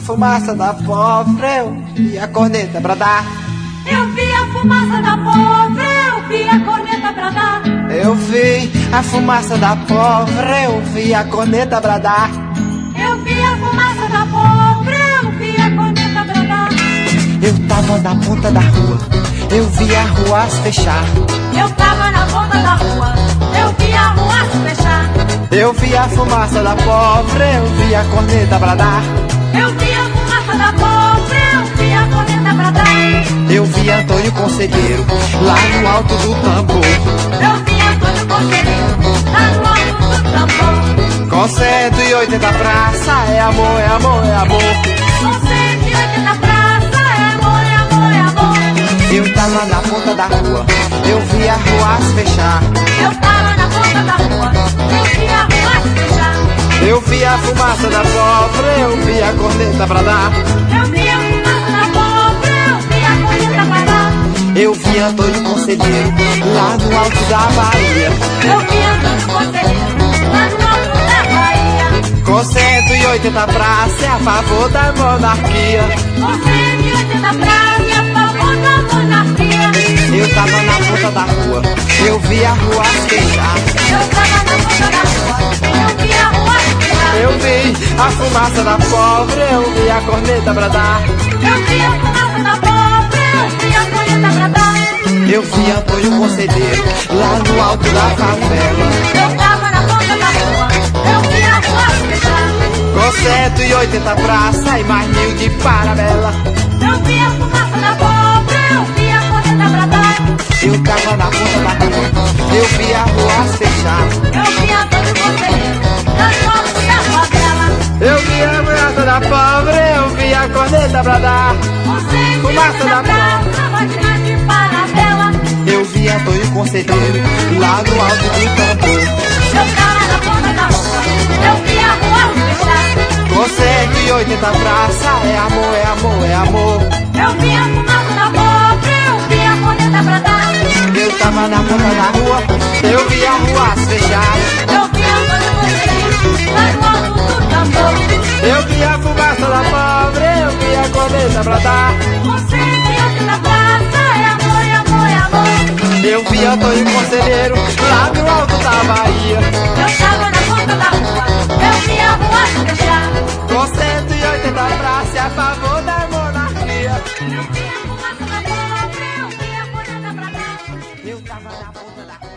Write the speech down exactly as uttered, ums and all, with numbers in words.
fumaça da pólvora, eu vi a corneta bradar. Eu vi a fumaça da pólvora, eu vi a corneta bradar. Eu vi a fumaça da pólvora, eu vi a corneta bradar. Eu vi a fumaça da pólvora, eu vi a corneta bradar. Eu tava na ponta da rua, eu vi a rua se fechar. Eu tava na ponta da rua, eu vi a rua se fechar. Eu vi a fumaça da pólvora, eu vi a corneta bradar. Eu vi a fumaça da pólvora, eu vi a corneta bradar. Eu vi Antônio Conselheiro lá no alto do tambor. Eu vi Antônio Conselheiro lá no alto do tambor. Com cento e oitenta praça, é amor, é amor, é amor. Com cento e oitenta praça, é amor, é amor, é amor. Eu tava na ponta da rua, eu vi a rua se fechar. Eu tava na ponta da rua, eu vi a rua se fechar. Eu vi a fumaça da pólvora, eu vi a corneta bradar. Eu vi a fumaça da pólvora, eu vi a corneta bradar. Eu vi Antônio Conselheiro lá no alto da Bahia. Eu vi Antônio Conselheiro lá no alto da Bahia. Com cento e oitenta praça, é a favor da monarquia. Com cento e oitenta praça, é a favor da monarquia. Eu tava na ponta da rua, eu vi a rua se fechar. Eu tava na ponta da rua, eu vi a rua se fechar. Eu vi a fumaça da pólvora, eu vi a corneta bradar. Eu vi a fumaça da pólvora, eu vi a corneta bradar. Eu vi Antônio Conselheiro lá no alto da favela. Eu tava na ponta da rua, eu vi a rua se fechar. Com cento e oitenta praça e mais mil de parabela. Eu vi a fumaça da pólvora, eu vi a corneta bradar. Eu tava na ponta da rua, eu vi a rua se fechar. Eu vi Antônio Conselheiro lá no alto da favela. Eu vi a fumaça da pólvora, eu vi a corneta bradar. Com cento e Fumaça oitenta da praça, máquina de parabela. Eu vi Antônio Conselheiro lá no alto do tambor. Eu tava na ponta da rua, eu vi a rua se fechar. Com cento e oitenta praça, é amor, é amor, é amor. Eu vi a fumaça da pólvora, eu vi a corneta bradar. Eu tava na ponta da rua, eu vi a rua se fechar. Eu vi Antônio Conselheiro lá no alto do tambor. Eu vi a fumaça da pólvora, eu vi a corneta bradar. Com cento e oitenta praça, é amor, é amor, é amor. Eu vi Antônio Conselheiro lá no alto da Bahia. Eu tava na ponta da rua, eu vi a rua se fechar. Com cento e oitenta praça, a favor da monarquia. Eu vi a fumaça da pólvora, eu vi a corneta bradar. Eu tava na ponta da